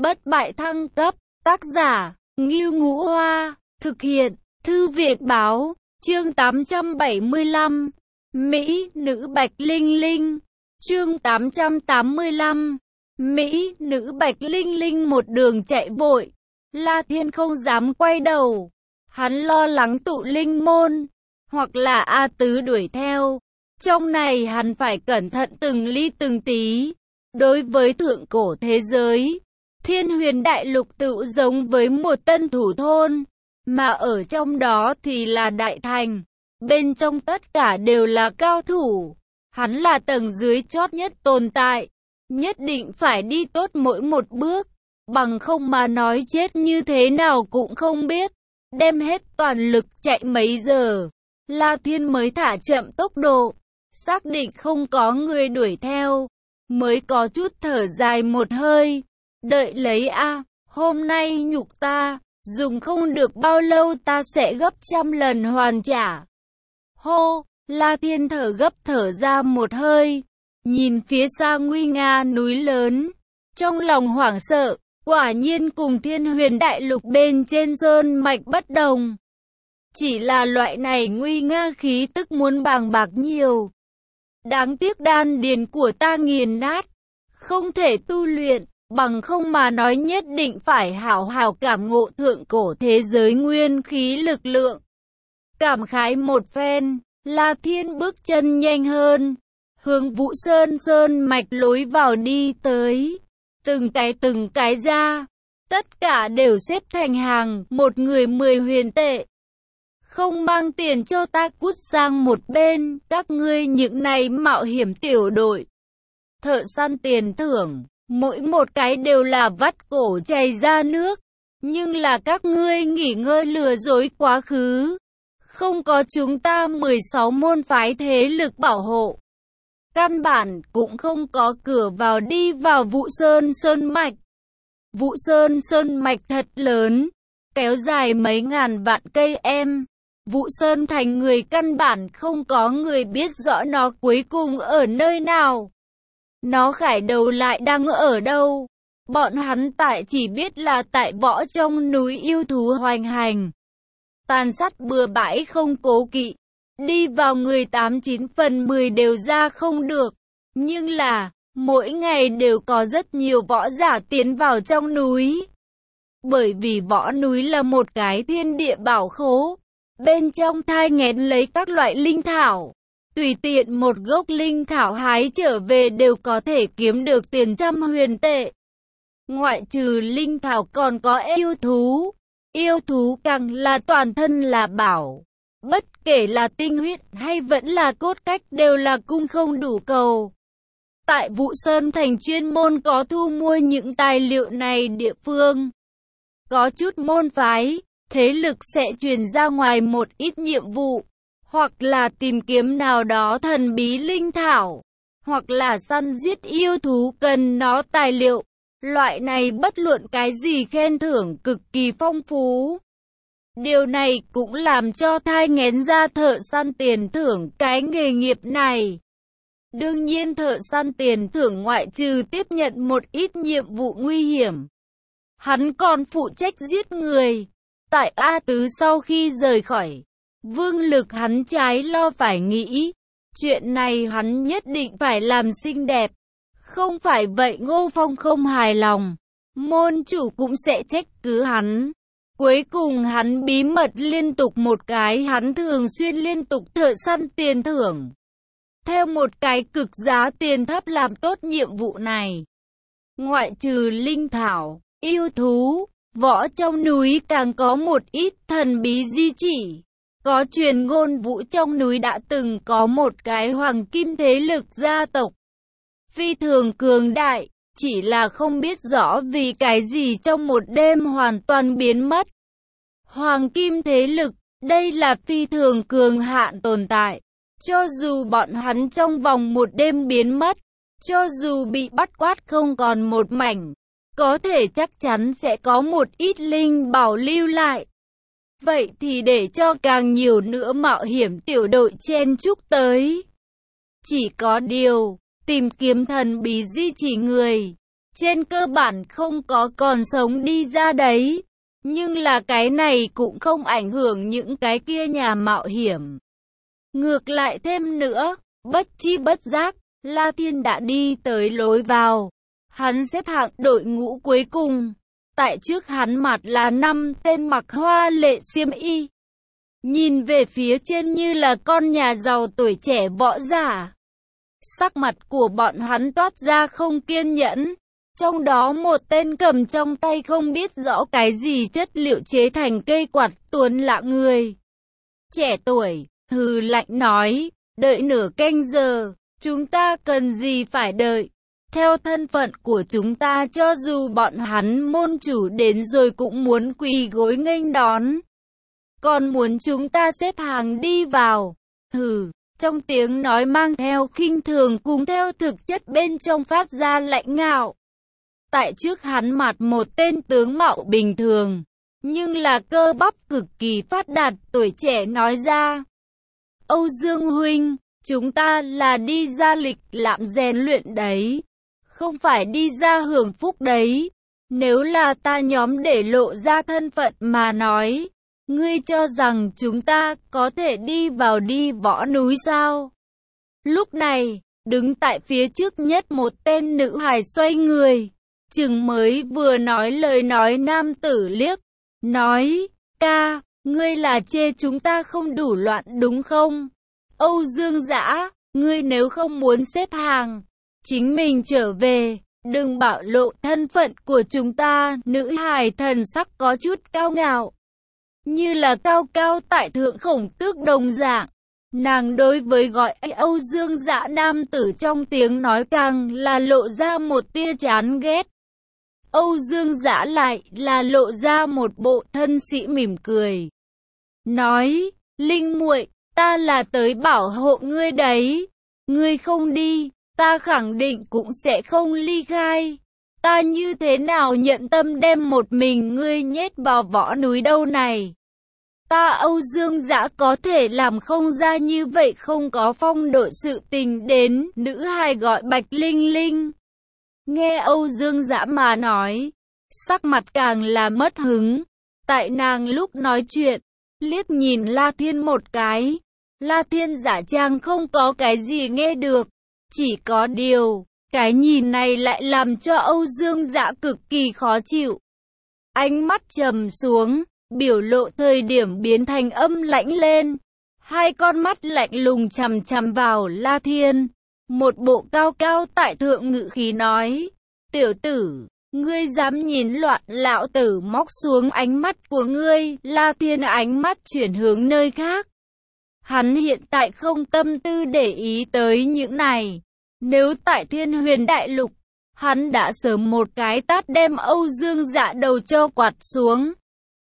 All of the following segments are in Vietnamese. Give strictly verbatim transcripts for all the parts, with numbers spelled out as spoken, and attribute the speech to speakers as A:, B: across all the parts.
A: Bất bại thăng cấp, tác giả, Ngưu Ngũ Hoa, thực hiện, Thư viện Báo, chương tám trăm bảy mươi lăm, Mỹ nữ Bạch Linh Linh, chương tám trăm tám mươi lăm, Mỹ nữ Bạch Linh Linh một đường chạy vội, La Thiên không dám quay đầu, hắn lo lắng tụ linh môn, hoặc là A Tứ đuổi theo, trong này hắn phải cẩn thận từng ly từng tí. Đối với thượng cổ thế giới, Thiên Huyền Đại Lục tự giống với một tân thủ thôn, mà ở trong đó thì là đại thành, bên trong tất cả đều là cao thủ, hắn là tầng dưới chót nhất tồn tại, nhất định phải đi tốt mỗi một bước, bằng không mà nói chết như thế nào cũng không biết, đem hết toàn lực chạy mấy giờ, La Thiên mới thả chậm tốc độ, xác định không có người đuổi theo, mới có chút thở dài một hơi, đợi lấy a, hôm nay nhục ta, dùng không được bao lâu ta sẽ gấp trăm lần hoàn trả. Hô, La Thiên thở gấp thở ra một hơi, nhìn phía xa nguy nga núi lớn, trong lòng hoảng sợ, quả nhiên cùng Thiên Huyền Đại Lục bên trên sơn mạch bất đồng. Chỉ là loại này nguy nga khí tức muốn bàng bạc nhiều. Đáng tiếc đan điền của ta nghiền nát, không thể tu luyện, bằng không mà nói nhất định phải hảo hảo cảm ngộ thượng cổ thế giới nguyên khí lực lượng. Cảm khái một phen, La Thiên bước chân nhanh hơn, hướng Vũ Sơn sơn mạch lối vào đi tới, từng cái từng cái ra, tất cả đều xếp thành hàng, một người mười huyền tệ. Không mang tiền cho ta cút sang một bên, các ngươi những này mạo hiểm tiểu đội. Thợ săn tiền thưởng, mỗi một cái đều là vắt cổ chảy ra nước, nhưng là các ngươi nghỉ ngơi lừa dối quá khứ. Không có chúng ta mười sáu môn phái thế lực bảo hộ. Căn bản cũng không có cửa vào đi vào Vũ Sơn Sơn Mạch. Vũ Sơn Sơn Mạch thật lớn, kéo dài mấy ngàn vạn cây em. Vũ Sơn thành người căn bản không có người biết rõ nó cuối cùng ở nơi nào. Nó khải đầu lại đang ở đâu. Bọn hắn tại chỉ biết là tại võ trong núi yêu thú hoành hành. Tàn sát bừa bãi không cố kỵ. Đi vào người tám chín phần mười đều ra không được. Nhưng là, mỗi ngày đều có rất nhiều võ giả tiến vào trong núi. Bởi vì võ núi là một cái thiên địa bảo khố. Bên trong thai nghén lấy các loại linh thảo. Tùy tiện một gốc linh thảo hái trở về đều có thể kiếm được tiền trăm huyền tệ. Ngoại trừ linh thảo còn có yêu thú. Yêu thú càng là toàn thân là bảo. Bất kể là tinh huyết hay vẫn là cốt cách đều là cung không đủ cầu. Tại Vũ Sơn thành chuyên môn có thu mua những tài liệu này địa phương. Có chút môn phái, thế lực sẽ truyền ra ngoài một ít nhiệm vụ. Hoặc là tìm kiếm nào đó thần bí linh thảo. Hoặc là săn giết yêu thú cần nó tài liệu. Loại này bất luận cái gì khen thưởng cực kỳ phong phú. Điều này cũng làm cho thai nghén ra thợ săn tiền thưởng cái nghề nghiệp này. Đương nhiên thợ săn tiền thưởng ngoại trừ tiếp nhận một ít nhiệm vụ nguy hiểm. Hắn còn phụ trách giết người. Tại A Tứ sau khi rời khỏi, Vương Lực hắn trái lo phải nghĩ. Chuyện này hắn nhất định phải làm xinh đẹp. Không phải vậy Ngô Phong không hài lòng. Môn chủ cũng sẽ trách cứ hắn. Cuối cùng hắn bí mật liên tục một cái hắn thường xuyên liên tục thợ săn tiền thưởng. Theo một cái cực giá tiền thấp làm tốt nhiệm vụ này. Ngoại trừ linh thảo, yêu thú, võ trong núi càng có một ít thần bí di chỉ. Có truyền ngôn Vũ trong núi đã từng có một cái hoàng kim thế lực gia tộc. Phi thường cường đại, chỉ là không biết rõ vì cái gì trong một đêm hoàn toàn biến mất. Hoàng kim thế lực, đây là phi thường cường hạn tồn tại. Cho dù bọn hắn trong vòng một đêm biến mất, cho dù bị bắt quát không còn một mảnh, có thể chắc chắn sẽ có một ít linh bảo lưu lại. Vậy thì để cho càng nhiều nữa mạo hiểm tiểu đội chen chúc tới. Chỉ có điều, tìm kiếm thần bí di chỉ người, trên cơ bản không có còn sống đi ra đấy. Nhưng là cái này cũng không ảnh hưởng những cái kia nhà mạo hiểm. Ngược lại thêm nữa, bất chi bất giác, La Thiên đã đi tới lối vào. Hắn xếp hạng đội ngũ cuối cùng. Tại trước hắn mặt là năm tên mặc hoa lệ xiêm y. Nhìn về phía trên như là con nhà giàu tuổi trẻ võ giả. Sắc mặt của bọn hắn toát ra không kiên nhẫn. Trong đó một tên cầm trong tay không biết rõ cái gì chất liệu chế thành cây quạt tuấn lạ người. Trẻ tuổi, hừ lạnh nói, đợi nửa canh giờ, chúng ta cần gì phải đợi. Theo thân phận của chúng ta cho dù bọn hắn môn chủ đến rồi cũng muốn quỳ gối nghênh đón. Còn muốn chúng ta xếp hàng đi vào. Hừ, trong tiếng nói mang theo khinh thường cùng theo thực chất bên trong phát ra lạnh ngạo. Tại trước hắn mặt một tên tướng mạo bình thường, nhưng là cơ bắp cực kỳ phát đạt tuổi trẻ nói ra. Âu Dương huynh, chúng ta là đi ra lịch lãm rèn luyện đấy, không phải đi ra hưởng phúc đấy. Nếu là ta nhóm để lộ ra thân phận mà nói, ngươi cho rằng chúng ta có thể đi vào đi võ núi sao? Lúc này, đứng tại phía trước nhất một tên nữ hài xoay người. Chừng mới vừa nói lời nói nam tử liếc, nói, ca, ngươi là chê chúng ta không đủ loạn đúng không? Âu Dương Dã, ngươi nếu không muốn xếp hàng, chính mình trở về, đừng bảo lộ thân phận của chúng ta. Nữ hài thần sắc có chút cao ngạo, như là cao cao tại thượng khổng tước đồng dạng. Nàng đối với gọi Âu Dương Dã nam tử trong tiếng nói càng là lộ ra một tia chán ghét. Âu Dương Dã lại là lộ ra một bộ thân sĩ mỉm cười. Nói, Linh muội, ta là tới bảo hộ ngươi đấy. Ngươi không đi, ta khẳng định cũng sẽ không ly khai. Ta như thế nào nhận tâm đem một mình ngươi nhét vào võ núi đâu này. Ta Âu Dương Dã có thể làm không ra như vậy không có phong độ sự tình đến. Nữ hài gọi Bạch Linh Linh. Nghe Âu Dương Dã mà nói, sắc mặt càng là mất hứng. Tại nàng lúc nói chuyện, liếc nhìn La Thiên một cái. La Thiên giả trang không có cái gì nghe được. Chỉ có điều, cái nhìn này lại làm cho Âu Dương Dã cực kỳ khó chịu. Ánh mắt trầm xuống, biểu lộ thời điểm biến thành âm lãnh lên. Hai con mắt lạnh lùng chằm chằm vào La Thiên. Một bộ cao cao tại thượng ngự khí nói, tiểu tử, ngươi dám nhìn loạn, lão tử móc xuống ánh mắt của ngươi. La Thiên ánh mắt chuyển hướng nơi khác. Hắn hiện tại không tâm tư để ý tới những này. Nếu tại Thiên Huyền Đại Lục, hắn đã sớm một cái tát đem Âu Dương Dã đầu cho quạt xuống.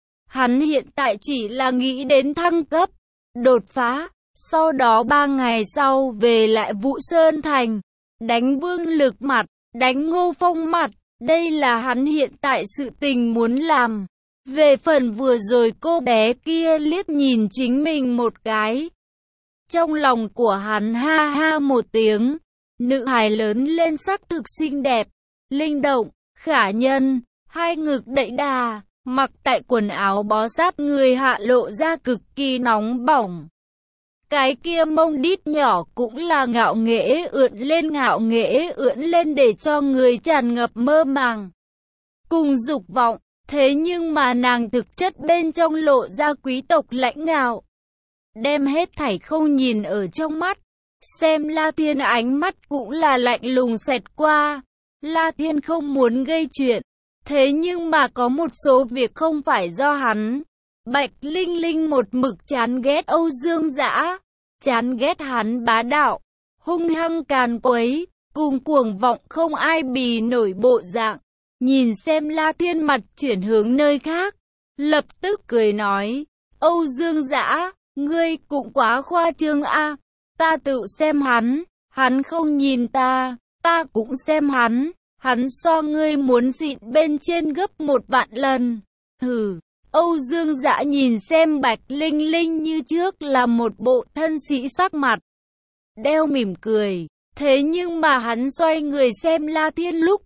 A: Hắn hiện tại chỉ là nghĩ đến thăng cấp, đột phá. Sau đó ba ngày sau về lại Vũ Sơn Thành, đánh Vương Lực mặt, đánh Ngô Phong mặt. Đây là hắn hiện tại sự tình muốn làm. Về phần vừa rồi cô bé kia liếc nhìn chính mình một cái. Trong lòng của hắn ha ha một tiếng. Nữ hài lớn lên sắc thực xinh đẹp, linh động, khả nhân, hai ngực đẩy đà, mặc tại quần áo bó sát người hạ lộ ra cực kỳ nóng bỏng. Cái kia mông đít nhỏ cũng là ngạo nghễ ưỡn lên ngạo nghễ ưỡn lên để cho người tràn ngập mơ màng. Cùng dục vọng, thế nhưng mà nàng thực chất bên trong lộ ra quý tộc lãnh ngạo. Đem hết thảy không nhìn ở trong mắt. Xem La Thiên ánh mắt cũng là lạnh lùng xẹt qua. La Thiên không muốn gây chuyện. Thế nhưng mà có một số việc không phải do hắn. Bạch Linh Linh một mực chán ghét Âu Dương Dã, chán ghét hắn bá đạo, hung hăng càn quấy, cùng cuồng vọng không ai bì nổi bộ dạng. Nhìn xem La Thiên mặt chuyển hướng nơi khác, lập tức cười nói, Âu Dương Dã, ngươi cũng quá khoa trương a. Ta tự xem hắn, hắn không nhìn ta, ta cũng xem hắn, hắn so ngươi muốn xịn bên trên gấp một vạn lần. Hừ. Âu Dương Dã nhìn xem Bạch Linh Linh như trước là một bộ thân sĩ sắc mặt, đeo mỉm cười. Thế nhưng mà hắn xoay người xem La Thiên lúc,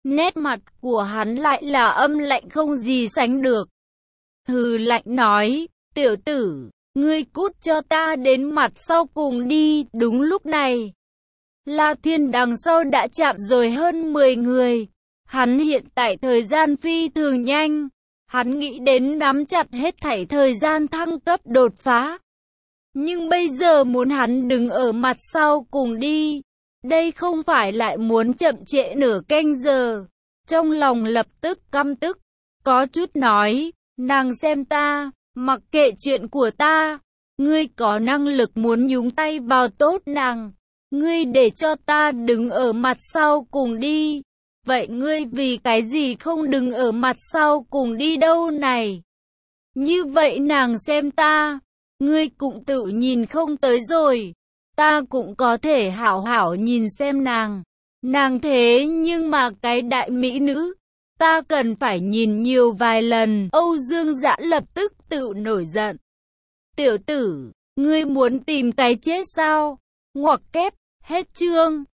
A: Nét mặt của hắn lại là âm lạnh không gì sánh được. Hừ lạnh nói, tiểu tử, ngươi cút cho ta đến mặt sau cùng đi. Đúng lúc này, La Thiên đằng sau đã chạm rồi hơn mười người. Hắn hiện tại thời gian phi thường nhanh. Hắn nghĩ đến nắm chặt hết thảy thời gian thăng cấp đột phá. Nhưng bây giờ muốn hắn đứng ở mặt sau cùng đi. Đây không phải lại muốn chậm trễ nửa canh giờ. Trong lòng lập tức căm tức. Có chút nói, nàng xem ta, mặc kệ chuyện của ta. Ngươi có năng lực muốn nhúng tay vào tốt nàng. Ngươi để cho ta đứng ở mặt sau cùng đi. Vậy ngươi vì cái gì không đứng ở mặt sau cùng đi đâu này? Như vậy nàng xem ta, ngươi cũng tự nhìn không tới rồi. Ta cũng có thể hảo hảo nhìn xem nàng. Nàng thế nhưng mà cái đại mỹ nữ, ta cần phải nhìn nhiều vài lần. Âu Dương Dã lập tức tự nổi giận. Tiểu tử, ngươi muốn tìm cái chết sao? Ngoặc kép, hết chương.